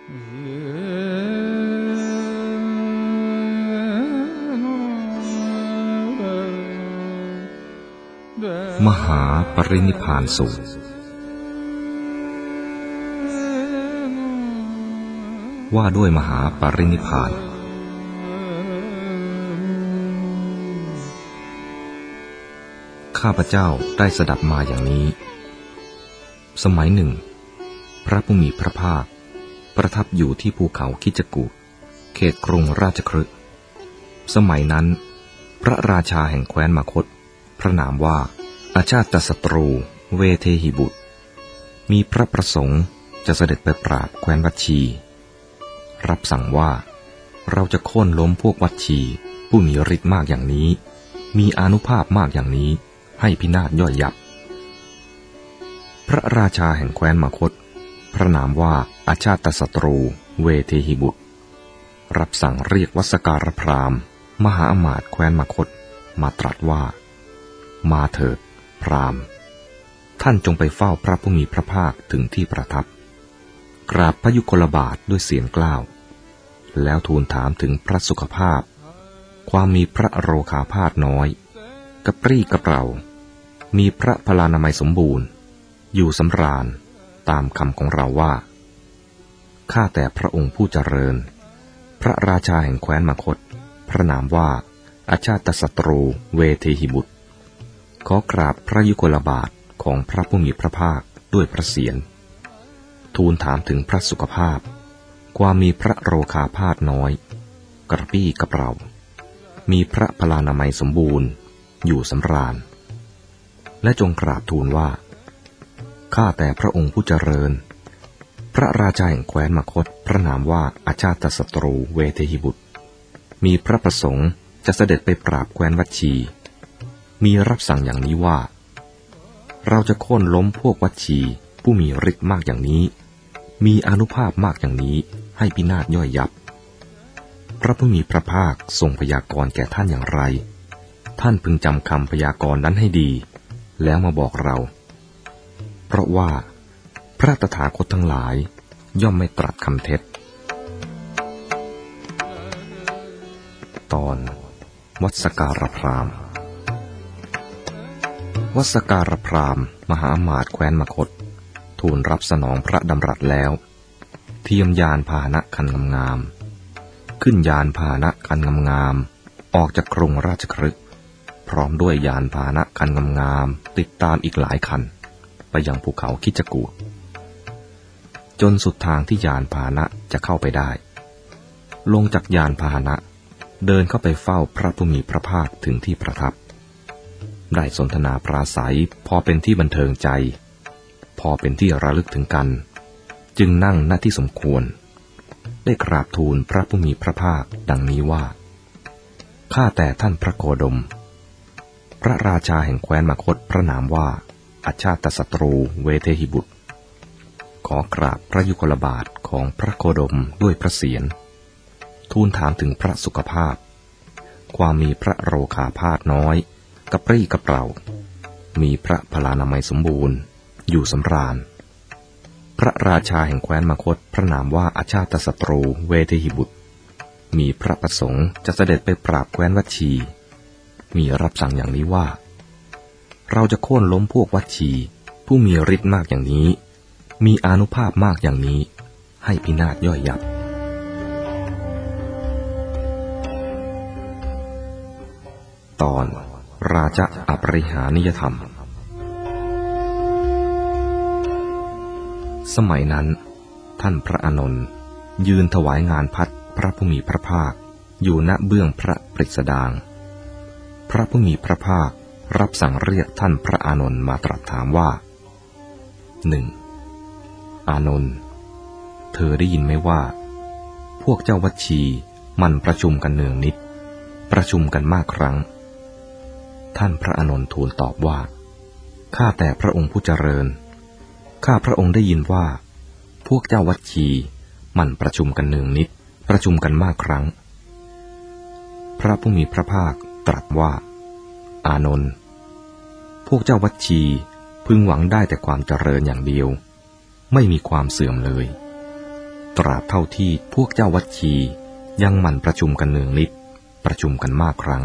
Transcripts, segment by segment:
มหาปรินิพพานสูตรว่าด้วยมหาปรินิพพานข้าพเจ้าได้สดับมาอย่างนี้สมัยหนึ่งพระผู้มีพระภาคประทับอยู่ที่ภูเขาคิจกูฏเขตกรุงราชคฤห์สมัยนั้นพระราชาแห่งแคว้นมคธพระนามว่าอาชาตศัตรูเวเทหิบุตรมีพระประสงค์จะเสด็จไปปราบแคว้นวัชชีรับสั่งว่าเราจะโค่นล้มพวกวัชชีผู้มีฤทธิ์มากอย่างนี้มีอานุภาพมากอย่างนี้ให้พินาศย่อยยับพระราชาแห่งแคว้นมคธพระนามว่าอาชาตศัตรูเวเทหิบุตรรับสั่งเรียกวัสการพราหมณ์มหาอมาตย์แคว้นมคธมาตรัสว่ามาเถิดพราหมณ์ท่านจงไปเฝ้าพระผู้มีพระภาคถึงที่ประทับกราบพระยุคลบาทด้วยเสียงกล้าวแล้วทูลถามถึงพระสุขภาพความมีพระโรคาพาธน้อยกระปรี้กระเปร่ามีพระพลานามัยสมบูรณ์อยู่สำราญตามคำของเราว่าข้าแต่พระองค์ผู้เจริญพระราชาแห่งแคว้นมคธพระนามว่าอาชาตศัตรูเวเทหิบุตรขอกราบพระยุคลบาทของพระผู้มีพระภาคด้วยพระเศียรทูลถามถึงพระสุขภาพความมีพระโรคาพาธน้อยกระปี้กระเปร่ามีพระพลานามัยสมบูรณ์อยู่สำราญและจงกราบทูลว่าข้าแต่พระองค์ผู้เจริญพระราชาแห่งแคว้นมคธพระนามว่าอาชาตศัตรูเวเทหิบุตรมีพระประสงค์จะเสด็จไปปราบแคว้นวัชชีมีรับสั่งอย่างนี้ว่าเราจะโค่นล้มพวกวัชชีผู้มีฤทธิ์มากอย่างนี้มีอานุภาพมากอย่างนี้ให้พินาศย่อยยับพระผู้มีพระภาคทรงพยากรณ์แก่ท่านอย่างไรท่านพึงจำคำพยากรณ์นั้นให้ดีแล้วมาบอกเราเพราะว่าพระตถาคตทั้งหลายย่อมไม่ตรัสคำเท็จตอนวัสการพราหมณ์วัสการพราหมณ์มหาอมาตย์แคว้นมคธทูลรับสนองพระดำรัสแล้วเทียมยานพาหนะคันงามๆขึ้นยานพาหนะคันงามๆออกจากกรุงราชคฤห์พร้อมด้วยยานพาหนะคันงามๆติดตามอีกหลายคันไปยังภูเขาคิจกูฏจนสุดทางที่ยานพาหนะจะเข้าไปได้ลงจากยานพาหนะเดินเข้าไปเฝ้าพระผู้มีพระภาคถึงที่ประทับได้สนทนาปราศัยพอเป็นที่บันเทิงใจพอเป็นที่ระลึกถึงกันจึงนั่งณที่สมควรได้กราบทูลพระผู้มีพระภาคดังนี้ว่าข้าแต่ท่านพระโคดมพระราชาแห่งแคว้นมคธพระนามว่าอาชาตศัตรูเวเทหิบุตรขอกราบพระยุคลบาทของพระโคดมด้วยพระเศียรทูลถามถึงพระสุขภาพความมีพระโรคาพาธน้อยกระปรี้กระเปร่ามีพระพลานามัยสมบูรณ์อยู่สำราญพระราชาแห่งแคว้นมคธพระนามว่าอาชาตศัตรูเวเทหิบุตรมีพระประสงค์จะเสด็จไปปราบแคว้นวัชชีมีรับสั่งอย่างนี้ว่าเราจะโค่นล้มพวกวัชชีผู้มีฤทธิ์มากอย่างนี้มีอานุภาพมากอย่างนี้ให้พินาศย่อยยับตอนราชอปริหานิยธรรมสมัยนั้นท่านพระอานนท์ยืนถวายงานพัดพระผู้มีพระภาคอยู่ณเบื้องพระปริสดางพระผู้มีพระภาครับสั่งเรียกท่านพระอานนท์มาตรัสถามว่า 1. อานนท์เธอได้ยินไหมว่าพวกเจ้าวัชชีมันประชุมกันเนืองนิดประชุมกันมากครั้งท่านพระอานนท์ทูลตอบว่าข้าแต่พระองค์ผู้เจริญข้าพระองค์ได้ยินว่าพวกเจ้าวัชชีมันประชุมกันเนืองนิดประชุมกันมากครั้งพระผู้มีพระภาคตรัสว่าอานนท์พวกเจ้าวัชชีพึงหวังได้แต่ความเจริญอย่างเดียวไม่มีความเสื่อมเลยตราบเท่าที่พวกเจ้าวัชชียังหมั่นประชุมกันเนืองนิดประชุมกันมากครั้ง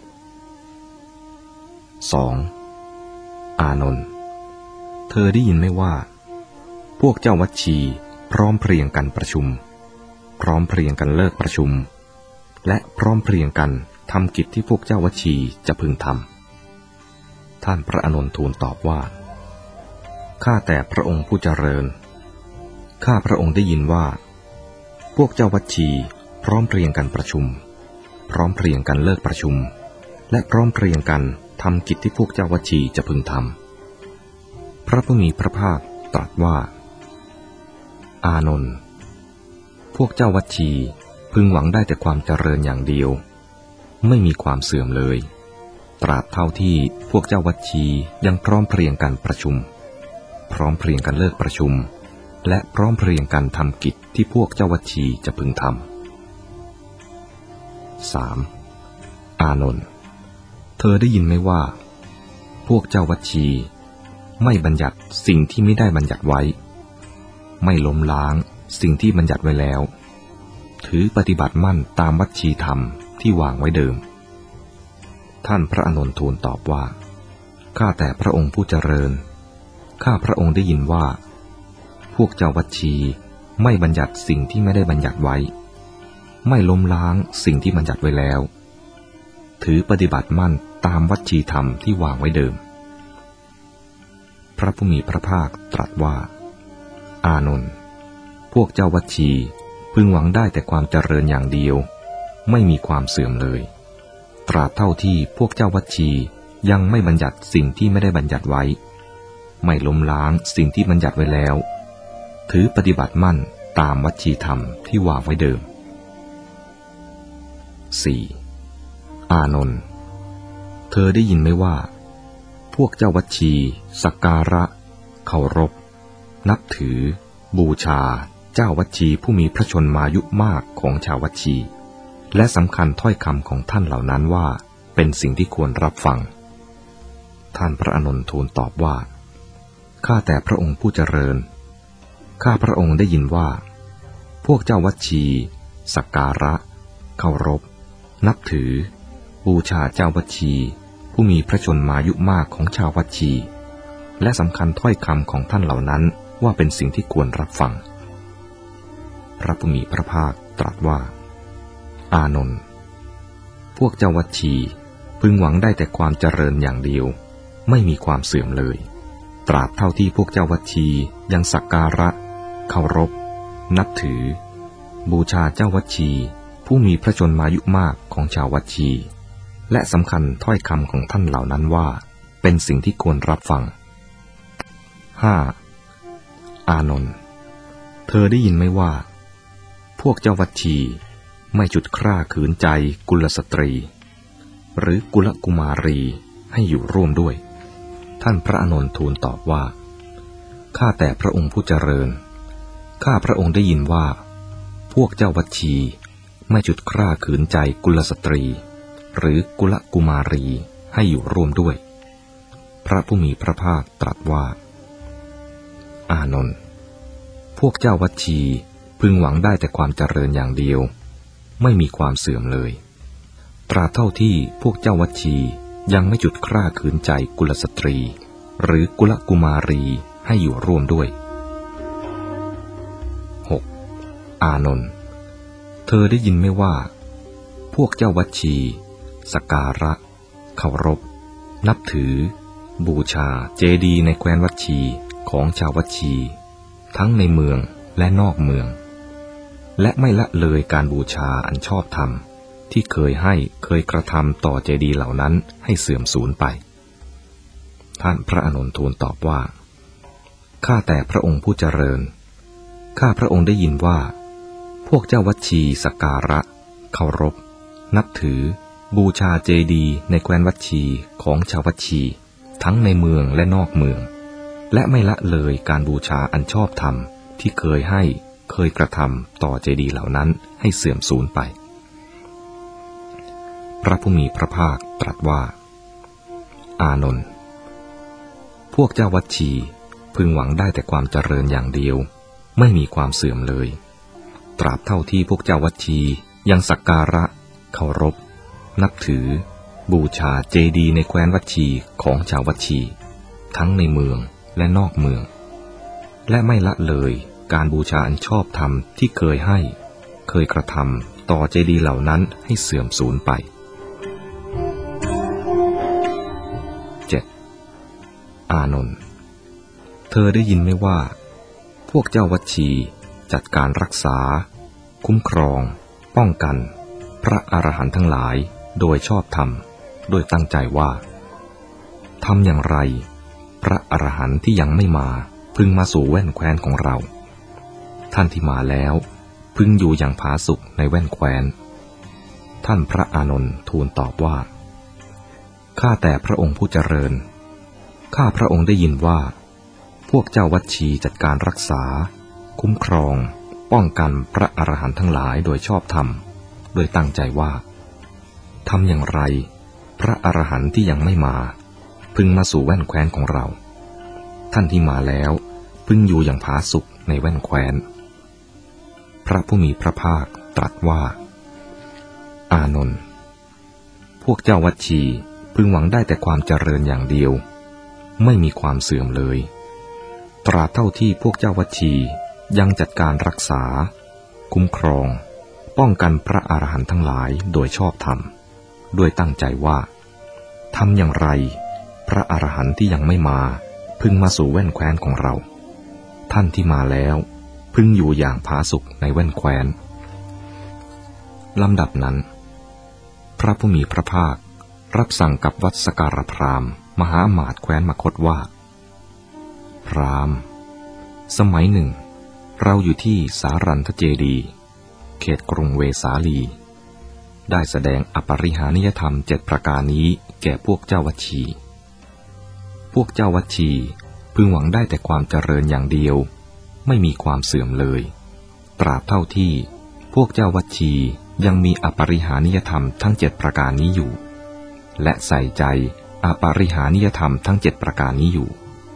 2. อานนท์เธอได้ยินไหมว่าพวกเจ้าวัชชีพร้อมเพรียงกันประชุมพร้อมเพรียงกันเลิกประชุมและพร้อมเพรียงกันทำกิจที่พวกเจ้าวัชชีจะพึงทำท่านพระอานนท์ทูลตอบว่าข้าแต่พระองค์ผู้เจริญข้าพระองค์ได้ยินว่าพวกเจ้าวัชชีพร้อมเพรียงกันประชุมพร้อมเพรียงกันเลิกประชุมและพร้อมเพรียงกันทำกิจที่พวกเจ้าวัชชีจะพึงทำพระผู้มีพระภาคตรัสว่าอานนท์พวกเจ้าวัชชีพึงหวังได้แต่ความเจริญอย่างเดียวไม่มีความเสื่อมเลยตราบเท่าที่พวกเจ้าวัชชียังพร้อมเพรียงกันประชุมพร้อมเพรียงกันเลิกประชุมและพร้อมเพรียงกันทำกิจที่พวกเจ้าวัชชีจะพึงทำ 3. อานนท์เธอได้ยินไหมว่าพวกเจ้าวัชชีไม่บัญญัติสิ่งที่ไม่ได้บัญญัติไว้ไม่ล้มล้างสิ่งที่บัญญัติไว้แล้วถือปฏิบัติมั่นตามวัชชีธรรมที่วางไว้เดิมท่านพระอานนท์ทูลตอบว่าข้าแต่พระองค์ผู้เจริญข้าพระองค์ได้ยินว่าพวกเจ้าวัชชีไม่บัญญัติสิ่งที่ไม่ได้บัญญัติไว้ไม่ล้มล้างสิ่งที่บัญญัติไว้แล้วถือปฏิบัติมั่นตามวัชชีธรรมที่วางไว้เดิมพระผู้มีพระภาคตรัสว่าอานนท์พวกเจ้าวัชชีพึงหวังได้แต่ความเจริญอย่างเดียวไม่มีความเสื่อมเลยตราบเท่าที่พวกเจ้าวัชชียังไม่บัญญัติสิ่งที่ไม่ได้บัญญัติไว้ไม่ล้มล้างสิ่งที่บัญญัติไว้แล้วถือปฏิบัติมั่นตามวัชชีธรรมที่วางไว้เดิม 4. อานนท์เธอได้ยินไหมว่าพวกเจ้าวัชชีสักการะเคารพนับถือบูชาเจ้าวัชชีผู้มีพระชนมายุมากของชาววัชชีและสำคัญถ้อยคำของท่านเหล่านั้นว่าเป็นสิ่งที่ควรรับฟังท่านพระอานนท์ทูลตอบว่าข้าแต่พระองค์ผู้เจริญข้าพระองค์ได้ยินว่าพวกเจ้าวัชชีสักการะเคารพนับถือบูชาเจ้าวัชชีผู้มีพระชนมายุมากของชาววัชชีและสำคัญถ้อยคำของท่านเหล่านั้นว่าเป็นสิ่งที่ควรรับฟังพระผู้มีพระภาคตรัสว่าอานนท์พวกเจ้าวัชชีพึงหวังได้แต่ความเจริญอย่างเดียวไม่มีความเสื่อมเลยตราบเท่าที่พวกเจ้าวัชชียังสักการะเคารพนับถือบูชาเจ้าวัชชีผู้มีพระชนมายุมากของชาววัชชีและสำคัญถ้อยคำของท่านเหล่านั้นว่าเป็นสิ่งที่ควรรับฟัง 5. อานนท์เธอได้ยินไหมว่าพวกเจ้าวัชชีไม่จุดคร่าขืนใจกุลสตรีหรือกุลกุมารีให้อยู่ร่วมด้วยท่านพระอานนท์ทูลตอบว่าข้าแต่พระองค์ผู้เจริญข้าพระองค์ได้ยินว่าพวกเจ้าวัชชีไม่จุดคร่าขืนใจกุลสตรีหรือกุลกุมารีให้อยู่ร่วมด้วยพระผู้มีพระภาคตรัสว่าอานนท์พวกเจ้าวัชชีพึงหวังได้แต่ความเจริญอย่างเดียวไม่มีความเสื่อมเลยตราบเท่าที่พวกเจ้าวัชชียังไม่จุดคร่าขืนใจกุลสตรีหรือกุลกุมารีให้อยู่ร่วมด้วย 6. อานนท์เธอได้ยินไหมว่าพวกเจ้าวัชชีสักการะเคารพนับถือบูชาเจดีย์ในแคว้นวัชชีของชาววัชชีทั้งในเมืองและนอกเมืองและไม่ละเลยการบูชาอันชอบธรรมที่เคยกระทำต่อเจดีย์เหล่านั้นให้เสื่อมสูญไปท่านพระอานนท์ทูลตอบว่าข้าแต่พระองค์ผู้เจริญข้าพระองค์ได้ยินว่าพวกเจ้าวัชชีสักการะเคารพนับถือบูชาเจดีย์ในแคว้นวัชชีของชาววัชชีทั้งในเมืองและนอกเมืองและไม่ละเลยการบูชาอันชอบธรรมที่เคยกระทำต่อเจดีย์เหล่านั้นให้เสื่อมสูญไปพระผู้มีพระภาคตรัสว่าอานนท์พวกเจ้าวัชชีพึงหวังได้แต่ความเจริญอย่างเดียวไม่มีความเสื่อมเลยราบเท่าที่พวกเจ้าวัชชียังสักการะเคารพนับถือบูชาเจดีย์ในแคว้นวัชชีของชาววัชชีทั้งในเมืองและนอกเมืองและไม่ละเลยการบูชาอันชอบธรรมที่เคยกระทำต่อเจดีย์เหล่านั้นให้เสื่อมสูญไป 7. อานนท์เธอได้ยินไหมว่าพวกเจ้าวัชชีจัดการรักษาคุ้มครองป้องกันพระอรหันต์ทั้งหลายโดยชอบธรรมโดยตั้งใจว่าทำอย่างไรพระอรหันต์ที่ยังไม่มาพึงมาสู่แว่นแคว้นของเราท่านที่มาแล้วพึงอยู่อย่างผาสุกในแว่นแคว้นท่านพระอานนท์ทูลตอบว่าข้าแต่พระองค์ผู้เจริญข้าพระองค์ได้ยินว่าพวกเจ้าวัชชีจัดการรักษาคุ้มครองป้องกันพระอรหันต์ทั้งหลายโดยชอบธรรมโดยตั้งใจว่าทำอย่างไรพระอรหันต์ที่ยังไม่มาพึงมาสู่แว่นแคว้นของเราท่านที่มาแล้วพึงอยู่อย่างผาสุกในแว่นแคว้นพระผู้มีพระภาคตรัสว่าอานนท์พวกเจ้าวัชชีพึงหวังได้แต่ความเจริญอย่างเดียวไม่มีความเสื่อมเลยตราบเท่าที่พวกเจ้าวัชชียังจัดการรักษาคุ้มครองป้องกันพระอรหันต์ทั้งหลายโดยชอบธรรมด้วยตั้งใจว่าทำอย่างไรพระอรหันต์ที่ยังไม่มาพึงมาสู่แว่นแคว้นของเราท่านที่มาแล้วพึงอยู่อย่างผาสุกในแว่นแคว้นลำดับนั้นพระผู้มีพระภาครับสั่งกับวัสสการพราหมณ์มหาอมาตย์แคว้นมคธว่าพราหมณ์สมัยหนึ่งเราอยู่ที่สารันทเจดีย์เขตกรุงเวสาลีได้แสดงอปริหานิยธรรม7ประการนี้แก่พวกเจ้าวัชชีพวกเจ้าวัชชีพึงหวังได้แต่ความเจริญอย่างเดียวไม่มีความเสื่อมเลยตราบเท่าที่พวกเจ้าวัชชียังมีอปริหานิยธรรมทั้ง7ประการนี้อยู่และใส่ใจอปริหานิยธรรมทั้ง7ประการนี้อยู่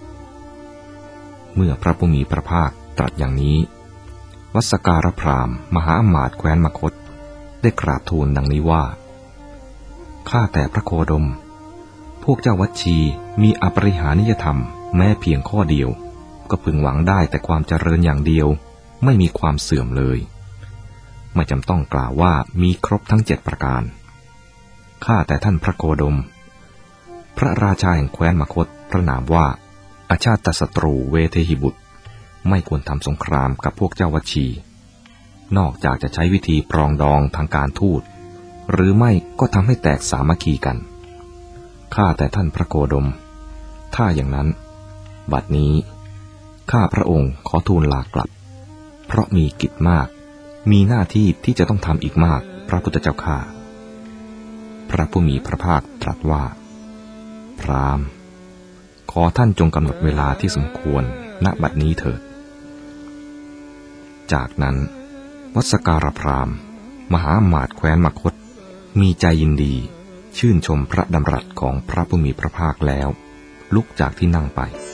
เมื่อพระผู้มีพระภาคตรัสอย่างนี้วัสสการพราหมณ์มหาอมาตย์แคว้นมคธได้กราบทูลดังนี้ว่าข้าแต่พระโคดมพวกเจ้าวัชชีมีอปริหานิยธรรมแม้เพียงข้อเดียวก็พึงหวังได้แต่ความเจริญอย่างเดียวไม่มีความเสื่อมเลยไม่จำต้องกล่าวว่ามีครบทั้ง7ประการข้าแต่ท่านพระโคดมพระราชาแห่งแคว้นมคธพระนามว่าอาชาติศัตรูเวเทหิบุตรไม่ควรทำสงครามกับพวกเจ้าวัชชีนอกจากจะใช้วิธีปรองดองทางการทูตหรือไม่ก็ทำให้แตกสามัคคีกันข้าแต่ท่านพระโคดมถ้าอย่างนั้นบัดนี้ข้าพระองค์ขอทูลลากลับเพราะมีกิจมากมีหน้าที่ที่จะต้องทำอีกมากพระพุทธเจ้าข้าพระผู้มีพระภาคตรัสว่าพราหมณ์ขอท่านจงกำหนดเวลาที่สมควรณบัดนี้เถิดจากนั้นวัสสการพราหมณ์มหาอมาตย์แคว้นมคธมีใจยินดีชื่นชมพระดำรัสของพระผู้มีพระภาคแล้วลุกจากที่นั่งไป